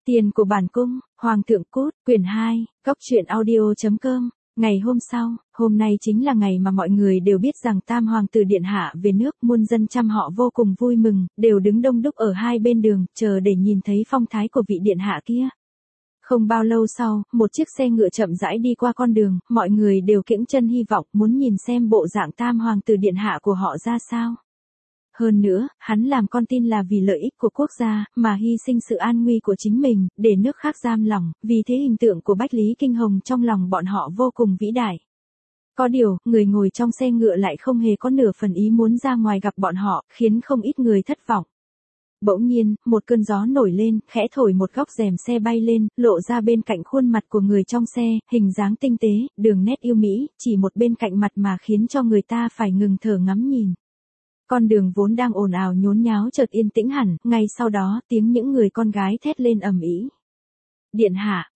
Tiền của bản cung, Hoàng thượng cút, quyển 2, Cốc truyện audio.com. Ngày hôm sau, hôm nay chính là ngày mà mọi người đều biết rằng Tam Hoàng tử Điện Hạ về nước, muôn dân trăm họ vô cùng vui mừng, đều đứng đông đúc ở hai bên đường, chờ để nhìn thấy phong thái của vị Điện Hạ kia. Không bao lâu sau, một chiếc xe ngựa chậm rãi đi qua con đường, mọi người đều kiễng chân hy vọng muốn nhìn xem bộ dạng Tam Hoàng tử Điện Hạ của họ ra sao. Hơn nữa, hắn làm con tin là vì lợi ích của quốc gia, mà hy sinh sự an nguy của chính mình, để nước khác giam lòng, vì thế hình tượng của Bách Lý Kinh Hồng trong lòng bọn họ vô cùng vĩ đại. Có điều, người ngồi trong xe ngựa lại không hề có nửa phần ý muốn ra ngoài gặp bọn họ, khiến không ít người thất vọng. Bỗng nhiên, một cơn gió nổi lên, khẽ thổi một góc rèm xe bay lên, lộ ra bên cạnh khuôn mặt của người trong xe, hình dáng tinh tế, đường nét yêu mỹ, chỉ một bên cạnh mặt mà khiến cho người ta phải ngừng thở ngắm nhìn. Con đường vốn đang ồn ào nhốn nháo chợt yên tĩnh hẳn, ngay sau đó tiếng những người con gái thét lên ầm ĩ. Điện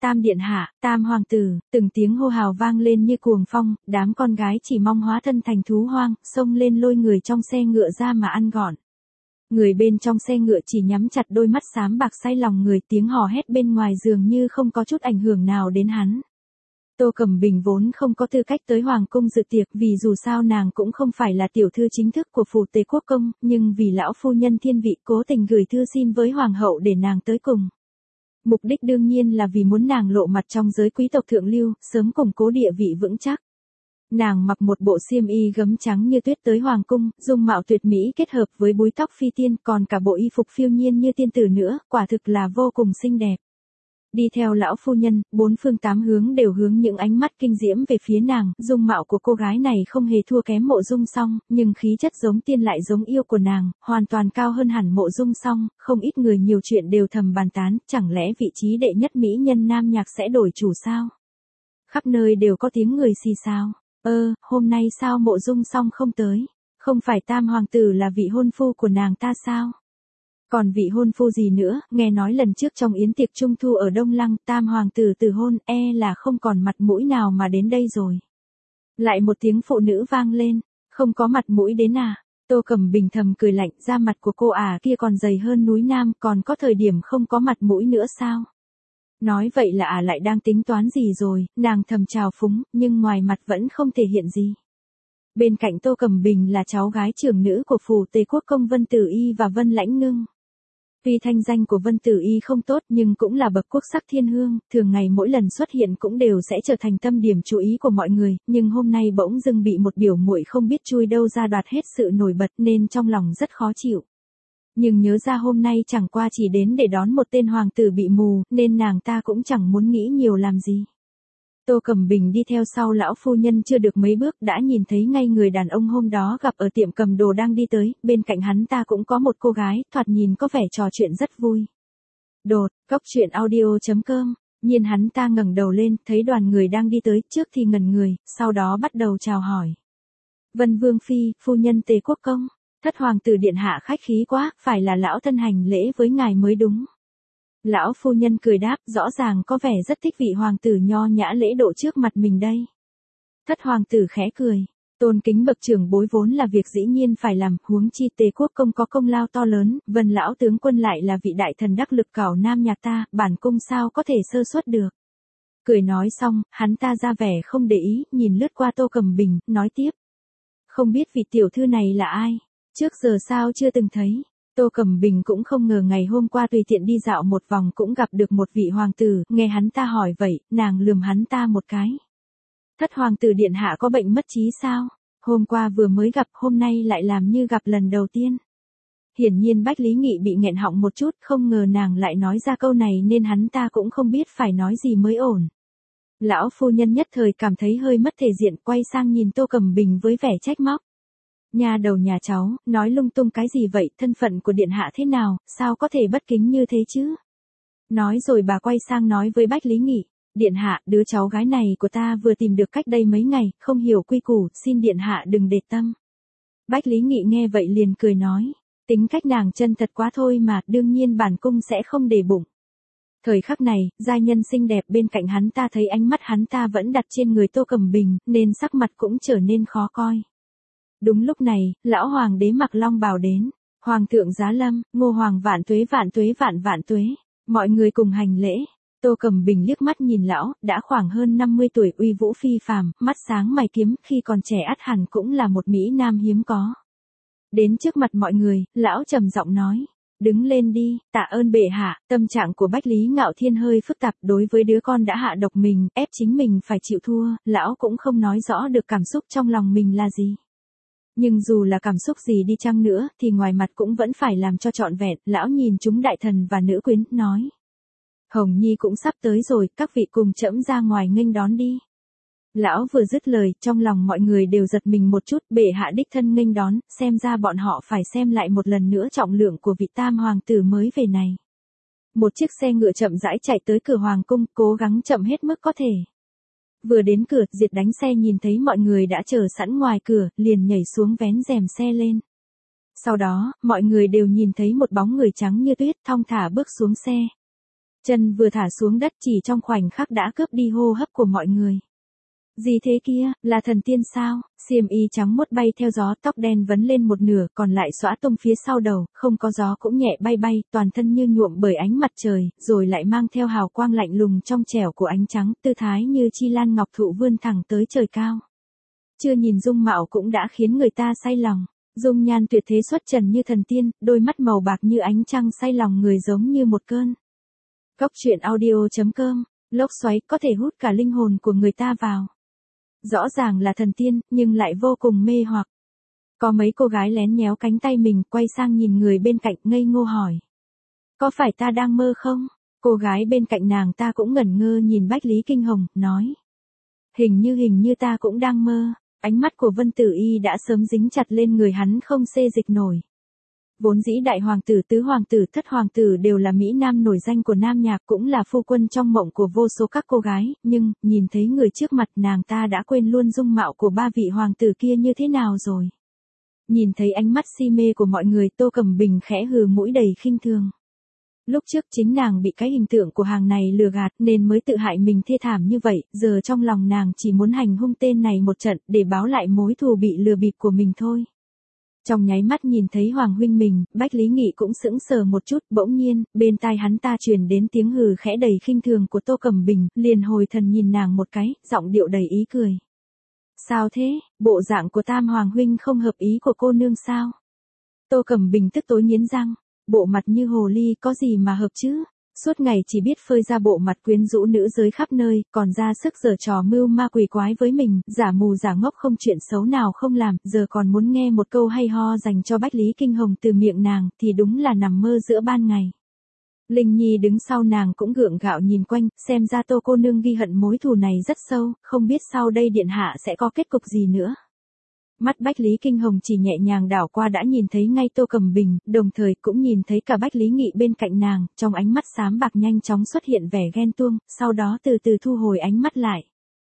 hạ, Tam Hoàng tử, từng tiếng hô hào vang lên như cuồng phong, đám con gái chỉ mong hóa thân thành thú hoang, xông lên lôi người trong xe ngựa ra mà ăn gọn. Người bên trong xe ngựa chỉ nhắm chặt đôi mắt xám bạc say lòng người, tiếng hò hét bên ngoài dường như không có chút ảnh hưởng nào đến hắn. Tô Cẩm Bình vốn không có tư cách tới Hoàng cung dự tiệc vì dù sao nàng cũng không phải là tiểu thư chính thức của phủ Tề Quốc công, nhưng vì lão phu nhân thiên vị cố tình gửi thư xin với Hoàng hậu để nàng tới cùng. Mục đích đương nhiên là vì muốn nàng lộ mặt trong giới quý tộc thượng lưu, sớm củng cố địa vị vững chắc. Nàng mặc một bộ xiêm y gấm trắng như tuyết tới Hoàng cung, dung mạo tuyệt mỹ kết hợp với búi tóc phi tiên, còn cả bộ y phục phiêu nhiên như tiên tử nữa, quả thực là vô cùng xinh đẹp. Đi theo lão phu nhân, bốn phương tám hướng đều hướng những ánh mắt kinh diễm về phía nàng, dung mạo của cô gái này không hề thua kém Mộ Dung Song, nhưng khí chất giống tiên lại giống yêu của nàng, hoàn toàn cao hơn hẳn Mộ Dung Song, không ít người nhiều chuyện đều thầm bàn tán, chẳng lẽ vị trí đệ nhất mỹ nhân nam nhạc sẽ đổi chủ sao? Khắp nơi đều có tiếng người xì xào, hôm nay sao Mộ Dung Song không tới? Không phải Tam Hoàng tử là vị hôn phu của nàng ta sao? Còn vị hôn phu gì nữa, nghe nói lần trước trong yến tiệc trung thu ở Đông Lăng, Tam Hoàng tử từ hôn, là không còn mặt mũi nào mà đến đây rồi. Lại một tiếng phụ nữ vang lên, không có mặt mũi đến à? Tô Cẩm Bình thầm cười lạnh, da mặt của cô kia còn dày hơn núi Nam, còn có thời điểm không có mặt mũi nữa sao? Nói vậy là lại đang tính toán gì rồi, nàng thầm trào phúng, nhưng ngoài mặt vẫn không thể hiện gì. Bên cạnh Tô Cẩm Bình là cháu gái trưởng nữ của phủ Tề Quốc công Vân Tử Y và Vân Lãnh Ngưng. Tuy thanh danh của Vân Tử Y không tốt nhưng cũng là bậc quốc sắc thiên hương, thường ngày mỗi lần xuất hiện cũng đều sẽ trở thành tâm điểm chú ý của mọi người, nhưng hôm nay bỗng dưng bị một biểu muội không biết chui đâu ra đoạt hết sự nổi bật nên trong lòng rất khó chịu. Nhưng nhớ ra hôm nay chẳng qua chỉ đến để đón một tên hoàng tử bị mù, nên nàng ta cũng chẳng muốn nghĩ nhiều làm gì. Tô Cẩm Bình đi theo sau lão phu nhân chưa được mấy bước đã nhìn thấy ngay người đàn ông hôm đó gặp ở tiệm cầm đồ đang đi tới, bên cạnh hắn ta cũng có một cô gái, thoạt nhìn có vẻ trò chuyện rất vui. Đột, Cốc truyện audio.com, nhìn hắn ta ngẩng đầu lên, thấy đoàn người đang đi tới, trước thì ngẩn người, sau đó bắt đầu chào hỏi. Vân Vương Phi, phu nhân Tề Quốc công, Thất Hoàng tử Điện Hạ khách khí quá, phải là lão thân hành lễ với ngài mới đúng. Lão phu nhân cười đáp, rõ ràng có vẻ rất thích vị hoàng tử nho nhã lễ độ trước mặt mình đây. Thất hoàng tử khẽ cười, tôn kính bậc trưởng bối vốn là việc dĩ nhiên phải làm, huống chi Tề Quốc công có công lao to lớn, Vân lão tướng quân lại là vị đại thần đắc lực cảo nam nhạc ta, bản cung sao có thể sơ suất được. Cười nói xong, hắn ta ra vẻ không để ý, nhìn lướt qua Tô Cẩm Bình, nói tiếp. Không biết vị tiểu thư này là ai, trước giờ sao chưa từng thấy. Tô Cẩm Bình cũng không ngờ ngày hôm qua tùy tiện đi dạo một vòng cũng gặp được một vị hoàng tử, nghe hắn ta hỏi vậy, nàng lườm hắn ta một cái. Thất Hoàng tử Điện Hạ có bệnh mất trí sao? Hôm qua vừa mới gặp, hôm nay lại làm như gặp lần đầu tiên. Hiển nhiên Bách Lý Nghị bị nghẹn họng một chút, không ngờ nàng lại nói ra câu này nên hắn ta cũng không biết phải nói gì mới ổn. Lão phu nhân nhất thời cảm thấy hơi mất thể diện, quay sang nhìn Tô Cẩm Bình với vẻ trách móc. Nhà đầu nhà cháu, nói lung tung cái gì vậy, thân phận của Điện Hạ thế nào, sao có thể bất kính như thế chứ? Nói rồi bà quay sang nói với Bách Lý Nghị, Điện Hạ, đứa cháu gái này của ta vừa tìm được cách đây mấy ngày, không hiểu quy củ, xin Điện Hạ đừng để tâm. Bách Lý Nghị nghe vậy liền cười nói, tính cách nàng chân thật quá thôi mà, đương nhiên bản cung sẽ không để bụng. Thời khắc này, giai nhân xinh đẹp bên cạnh hắn ta thấy ánh mắt hắn ta vẫn đặt trên người Tô Cẩm Bình, nên sắc mặt cũng trở nên khó coi. Đúng lúc này, lão hoàng đế mặc long bào đến, Hoàng thượng giá lâm, Ngô Hoàng vạn tuế vạn tuế vạn vạn tuế. Mọi người cùng hành lễ. Tô Cẩm Bình liếc mắt nhìn lão, đã khoảng hơn 50 tuổi, uy vũ phi phàm, mắt sáng mày kiếm, khi còn trẻ ắt hẳn cũng là một mỹ nam hiếm có. Đến trước mặt mọi người, lão trầm giọng nói: "Đứng lên đi, tạ ơn bệ hạ." Tâm trạng của Bách Lý Ngạo Thiên hơi phức tạp, đối với đứa con đã hạ độc mình, ép chính mình phải chịu thua, lão cũng không nói rõ được cảm xúc trong lòng mình là gì. Nhưng dù là cảm xúc gì đi chăng nữa, thì ngoài mặt cũng vẫn phải làm cho trọn vẹn. Lão nhìn chúng đại thần và nữ quyến, nói: "Hồng Nhi cũng sắp tới rồi, các vị cùng trẫm ra ngoài nghênh đón đi." Lão vừa dứt lời, trong lòng mọi người đều giật mình một chút, bệ hạ đích thân nghênh đón, xem ra bọn họ phải xem lại một lần nữa trọng lượng của vị tam hoàng tử mới về này. Một chiếc xe ngựa chậm rãi chạy tới cửa hoàng cung, cố gắng chậm hết mức có thể. Vừa đến cửa, Diệt Đánh Xe nhìn thấy mọi người đã chờ sẵn ngoài cửa, liền nhảy xuống vén rèm xe lên. Sau đó, mọi người đều nhìn thấy một bóng người trắng như tuyết thong thả bước xuống xe. Chân vừa thả xuống đất, chỉ trong khoảnh khắc đã cướp đi hô hấp của mọi người. Gì thế kia, là thần tiên sao? Xiêm y trắng muốt bay theo gió, tóc đen vấn lên một nửa, còn lại xõa tung phía sau đầu, không có gió cũng nhẹ bay bay, toàn thân như nhuộm bởi ánh mặt trời, rồi lại mang theo hào quang lạnh lùng trong trẻo của ánh trắng, tư thái như chi lan ngọc thụ vươn thẳng tới trời cao. Chưa nhìn dung mạo cũng đã khiến người ta say lòng. Dung nhan tuyệt thế xuất trần như thần tiên, đôi mắt màu bạc như ánh trăng say lòng người giống như một cơn. Góc truyện audio.com, lốc xoáy có thể hút cả linh hồn của người ta vào. Rõ ràng là thần tiên, nhưng lại vô cùng mê hoặc. Có mấy cô gái lén nhéo cánh tay mình, quay sang nhìn người bên cạnh, ngây ngô hỏi: "Có phải ta đang mơ không?" Cô gái bên cạnh nàng ta cũng ngẩn ngơ nhìn Bách Lý Kinh Hồng, nói: Hình như ta cũng đang mơ." Ánh mắt của Vân Tử Y đã sớm dính chặt lên người hắn không xê dịch nổi. Vốn dĩ đại hoàng tử, tứ hoàng tử, thất hoàng tử đều là mỹ nam nổi danh của nam nhạc, cũng là phu quân trong mộng của vô số các cô gái, nhưng, nhìn thấy người trước mặt, nàng ta đã quên luôn dung mạo của ba vị hoàng tử kia như thế nào rồi. Nhìn thấy ánh mắt si mê của mọi người, Tô Cẩm Bình khẽ hừ mũi đầy khinh thường. Lúc trước chính nàng bị cái hình tượng của hàng này lừa gạt nên mới tự hại mình thê thảm như vậy, giờ trong lòng nàng chỉ muốn hành hung tên này một trận để báo lại mối thù bị lừa bịp của mình thôi. Trong nháy mắt nhìn thấy Hoàng huynh mình, Bách Lý Nghị cũng sững sờ một chút, bỗng nhiên, bên tai hắn ta truyền đến tiếng hừ khẽ đầy khinh thường của Tô Cẩm Bình, liền hồi thần nhìn nàng một cái, giọng điệu đầy ý cười. "Sao thế, bộ dạng của Tam Hoàng huynh không hợp ý của cô nương sao?" Tô Cẩm Bình tức tối nghiến răng, bộ mặt như hồ ly có gì mà hợp chứ? Suốt ngày chỉ biết phơi ra bộ mặt quyến rũ nữ giới khắp nơi, còn ra sức giở trò mưu ma quỷ quái với mình, giả mù giả ngốc không chuyện xấu nào không làm, giờ còn muốn nghe một câu hay ho dành cho Bách Lý Kinh Hồng từ miệng nàng, thì đúng là nằm mơ giữa ban ngày. Linh Nhi đứng sau nàng cũng gượng gạo nhìn quanh, xem ra Tô cô nương ghi hận mối thù này rất sâu, không biết sau đây điện hạ sẽ có kết cục gì nữa. Mắt Bách Lý Kinh Hồng chỉ nhẹ nhàng đảo qua đã nhìn thấy ngay Tô Cẩm Bình, đồng thời cũng nhìn thấy cả Bách Lý Nghị bên cạnh nàng, trong ánh mắt xám bạc nhanh chóng xuất hiện vẻ ghen tuông, sau đó từ từ thu hồi ánh mắt lại.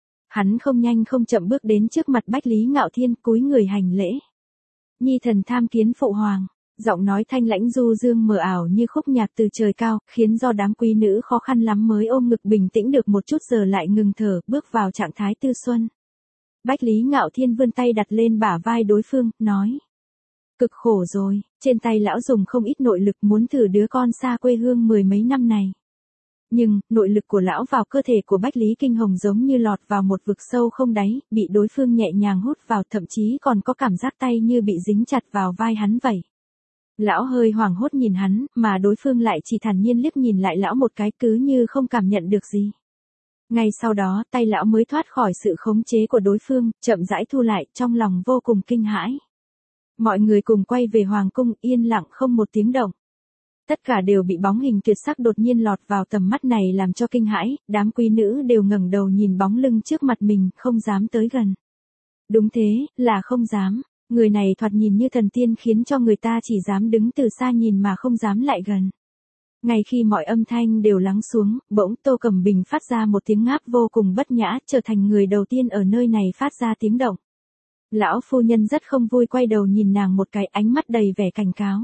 Hắn không nhanh không chậm bước đến trước mặt Bách Lý Ngạo Thiên, cúi người hành lễ. "Nhi thần tham kiến phụ hoàng." Giọng nói thanh lãnh du dương mờ ảo như khúc nhạc từ trời cao, khiến do đám quý nữ khó khăn lắm mới ôm ngực bình tĩnh được một chút giờ lại ngừng thở, bước vào trạng thái tư xuân. Bách Lý Ngạo Thiên vươn tay đặt lên bả vai đối phương, nói: "Cực khổ rồi, trên tay lão dùng không ít nội lực muốn thử đứa con xa quê hương mười mấy năm này." Nhưng, nội lực của lão vào cơ thể của Bách Lý Kinh Hồng giống như lọt vào một vực sâu không đáy, bị đối phương nhẹ nhàng hút vào, thậm chí còn có cảm giác tay như bị dính chặt vào vai hắn vậy. Lão hơi hoảng hốt nhìn hắn, mà đối phương lại chỉ thản nhiên liếc nhìn lại lão một cái, cứ như không cảm nhận được gì. Ngay sau đó, tay lão mới thoát khỏi sự khống chế của đối phương, chậm rãi thu lại, trong lòng vô cùng kinh hãi. Mọi người cùng quay về hoàng cung, yên lặng không một tiếng động. Tất cả đều bị bóng hình tuyệt sắc đột nhiên lọt vào tầm mắt này làm cho kinh hãi, đám quý nữ đều ngẩng đầu nhìn bóng lưng trước mặt mình, không dám tới gần. Đúng thế, là không dám. Người này thoạt nhìn như thần tiên khiến cho người ta chỉ dám đứng từ xa nhìn mà không dám lại gần. Ngay khi mọi âm thanh đều lắng xuống, bỗng Tô Cẩm Bình phát ra một tiếng ngáp vô cùng bất nhã, trở thành người đầu tiên ở nơi này phát ra tiếng động. Lão phu nhân rất không vui quay đầu nhìn nàng một cái, ánh mắt đầy vẻ cảnh cáo.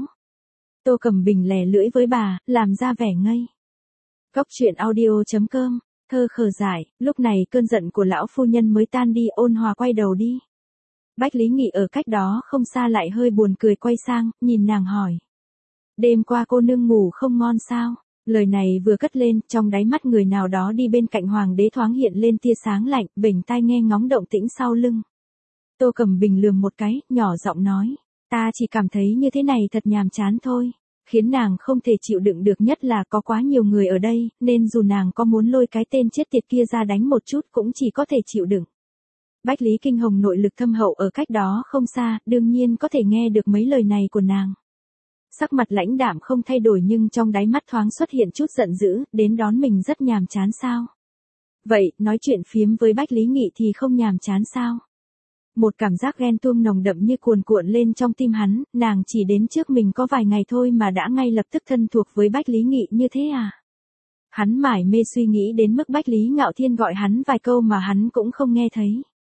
Tô Cẩm Bình lè lưỡi với bà, làm ra vẻ ngây. Góc truyện audio.com, thơ khờ dại, lúc này cơn giận của lão phu nhân mới tan đi, ôn hòa quay đầu đi. Bách Lý Nghị ở cách đó không xa lại hơi buồn cười quay sang, nhìn nàng hỏi. Đêm qua cô nương ngủ không ngon sao? Lời này vừa cất lên, trong đáy mắt người nào đó đi bên cạnh hoàng đế thoáng hiện lên tia sáng lạnh, bỉnh tai nghe ngóng động tĩnh sau lưng. Tô Cẩm Bình lườm một cái, nhỏ giọng nói, ta chỉ cảm thấy như thế này thật nhàm chán thôi. Khiến nàng không thể chịu đựng được nhất là có quá nhiều người ở đây, nên dù nàng có muốn lôi cái tên chết tiệt kia ra đánh một chút cũng chỉ có thể chịu đựng. Bách Lý Kinh Hồng nội lực thâm hậu ở cách đó không xa, đương nhiên có thể nghe được mấy lời này của nàng. Sắc mặt lãnh đạm không thay đổi nhưng trong đáy mắt thoáng xuất hiện chút giận dữ, đến đón mình rất nhàm chán sao? Vậy, nói chuyện phiếm với Bách Lý Nghị thì không nhàm chán sao? Một cảm giác ghen tuông nồng đậm như cuồn cuộn lên trong tim hắn, nàng chỉ đến trước mình có vài ngày thôi mà đã ngay lập tức thân thuộc với Bách Lý Nghị như thế à? Hắn mải mê suy nghĩ đến mức Bách Lý Ngạo Thiên gọi hắn vài câu mà hắn cũng không nghe thấy.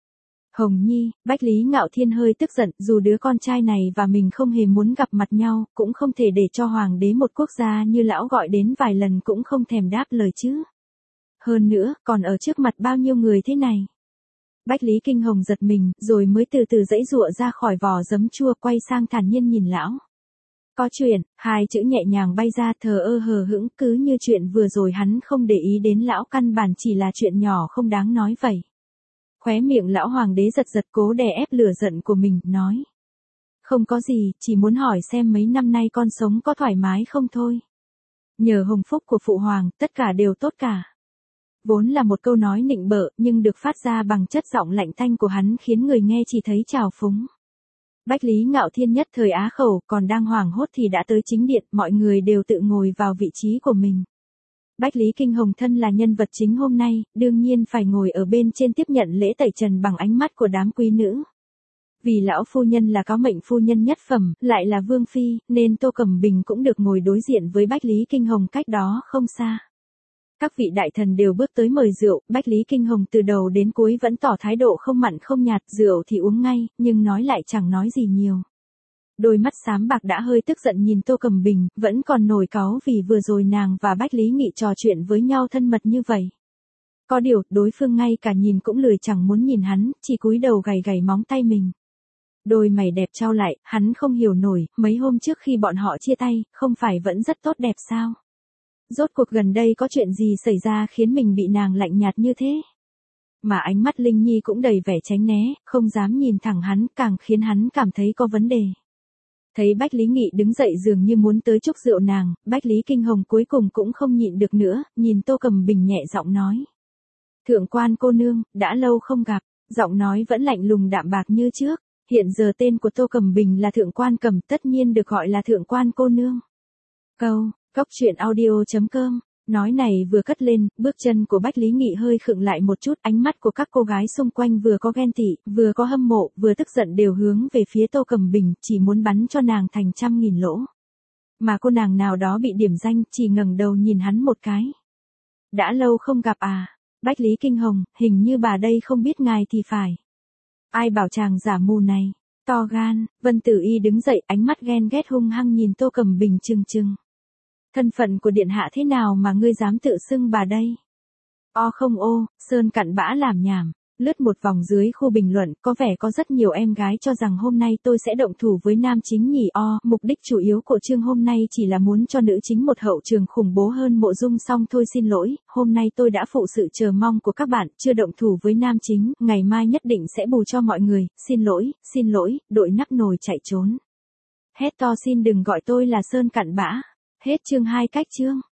Hồng Nhi, Bách Lý Ngạo Thiên hơi tức giận, dù đứa con trai này và mình không hề muốn gặp mặt nhau, cũng không thể để cho hoàng đế một quốc gia như lão gọi đến vài lần cũng không thèm đáp lời chứ. Hơn nữa, còn ở trước mặt bao nhiêu người thế này. Bách Lý Kinh Hồng giật mình, rồi mới từ từ giãy giụa ra khỏi vỏ giấm chua, quay sang thản nhiên nhìn lão. Có chuyện, hai chữ nhẹ nhàng bay ra, thờ ơ hờ hững, cứ như chuyện vừa rồi hắn không để ý đến lão, căn bản chỉ là chuyện nhỏ không đáng nói vậy. Khóe miệng lão hoàng đế giật giật, cố đè ép lửa giận của mình, nói. Không có gì, chỉ muốn hỏi xem mấy năm nay con sống có thoải mái không thôi. Nhờ hồng phúc của phụ hoàng, tất cả đều tốt cả. Vốn là một câu nói nịnh bợ, nhưng được phát ra bằng chất giọng lạnh tanh của hắn khiến người nghe chỉ thấy trào phúng. Bách Lý Ngạo Thiên nhất thời á khẩu, còn đang hoảng hốt thì đã tới chính điện, mọi người đều tự ngồi vào vị trí của mình. Bách Lý Kinh Hồng thân là nhân vật chính hôm nay, đương nhiên phải ngồi ở bên trên tiếp nhận lễ tẩy trần bằng ánh mắt của đám quý nữ. Vì lão phu nhân là cáo mệnh phu nhân nhất phẩm, lại là vương phi, nên Tô Cẩm Bình cũng được ngồi đối diện với Bách Lý Kinh Hồng cách đó không xa. Các vị đại thần đều bước tới mời rượu, Bách Lý Kinh Hồng từ đầu đến cuối vẫn tỏ thái độ không mặn không nhạt, rượu thì uống ngay, nhưng nói lại chẳng nói gì nhiều. Đôi mắt xám bạc đã hơi tức giận nhìn Tô Cẩm Bình, vẫn còn nổi cáu vì vừa rồi nàng và Bách Lý Nghị trò chuyện với nhau thân mật như vậy. Có điều, đối phương ngay cả nhìn cũng lười chẳng muốn nhìn hắn, chỉ cúi đầu gảy gảy móng tay mình. Đôi mày đẹp trao lại, hắn không hiểu nổi, mấy hôm trước khi bọn họ chia tay, không phải vẫn rất tốt đẹp sao? Rốt cuộc gần đây có chuyện gì xảy ra khiến mình bị nàng lạnh nhạt như thế? Mà ánh mắt Linh Nhi cũng đầy vẻ tránh né, không dám nhìn thẳng hắn, càng khiến hắn cảm thấy có vấn đề. Thấy Bách Lý Nghị đứng dậy dường như muốn tới chúc rượu nàng, Bách Lý Kinh Hồng cuối cùng cũng không nhịn được nữa, nhìn Tô Cẩm Bình nhẹ giọng nói. Thượng quan cô nương, đã lâu không gặp, giọng nói vẫn lạnh lùng đạm bạc như trước, hiện giờ tên của Tô Cẩm Bình là Thượng quan Cẩm, tất nhiên được gọi là Thượng quan cô nương. Góc truyện audio.com. Nói này vừa cất lên, bước chân của Bách Lý Nghị hơi khựng lại một chút, ánh mắt của các cô gái xung quanh vừa có ghen tị, vừa có hâm mộ, vừa tức giận đều hướng về phía Tô Cẩm Bình, chỉ muốn bắn cho nàng thành trăm nghìn lỗ. Mà cô nàng nào đó bị điểm danh, chỉ ngẩng đầu nhìn hắn một cái. Đã lâu không gặp à? Bách Lý Kinh Hồng, hình như bà đây không biết ngài thì phải. Ai bảo chàng giả mù này? To gan, Vân Tử Y đứng dậy, ánh mắt ghen ghét hung hăng nhìn Tô Cẩm Bình trừng trừng. Thân phận của điện hạ thế nào mà ngươi dám tự xưng bà đây? Không Sơn cặn bã làm nhảm. Lướt một vòng dưới khu bình luận, có vẻ có rất nhiều em gái cho rằng hôm nay tôi sẽ động thủ với nam chính nhỉ. Mục đích chủ yếu của chương hôm nay chỉ là muốn cho nữ chính một hậu trường khủng bố hơn Mộ Dung xong thôi. Xin lỗi, hôm nay tôi đã phụ sự chờ mong của các bạn, chưa động thủ với nam chính, ngày mai nhất định sẽ bù cho mọi người. Xin lỗi, đội nắp nồi chạy trốn. Hét to xin đừng gọi tôi là Sơn cặn bã. Hết chương 2 cách chương.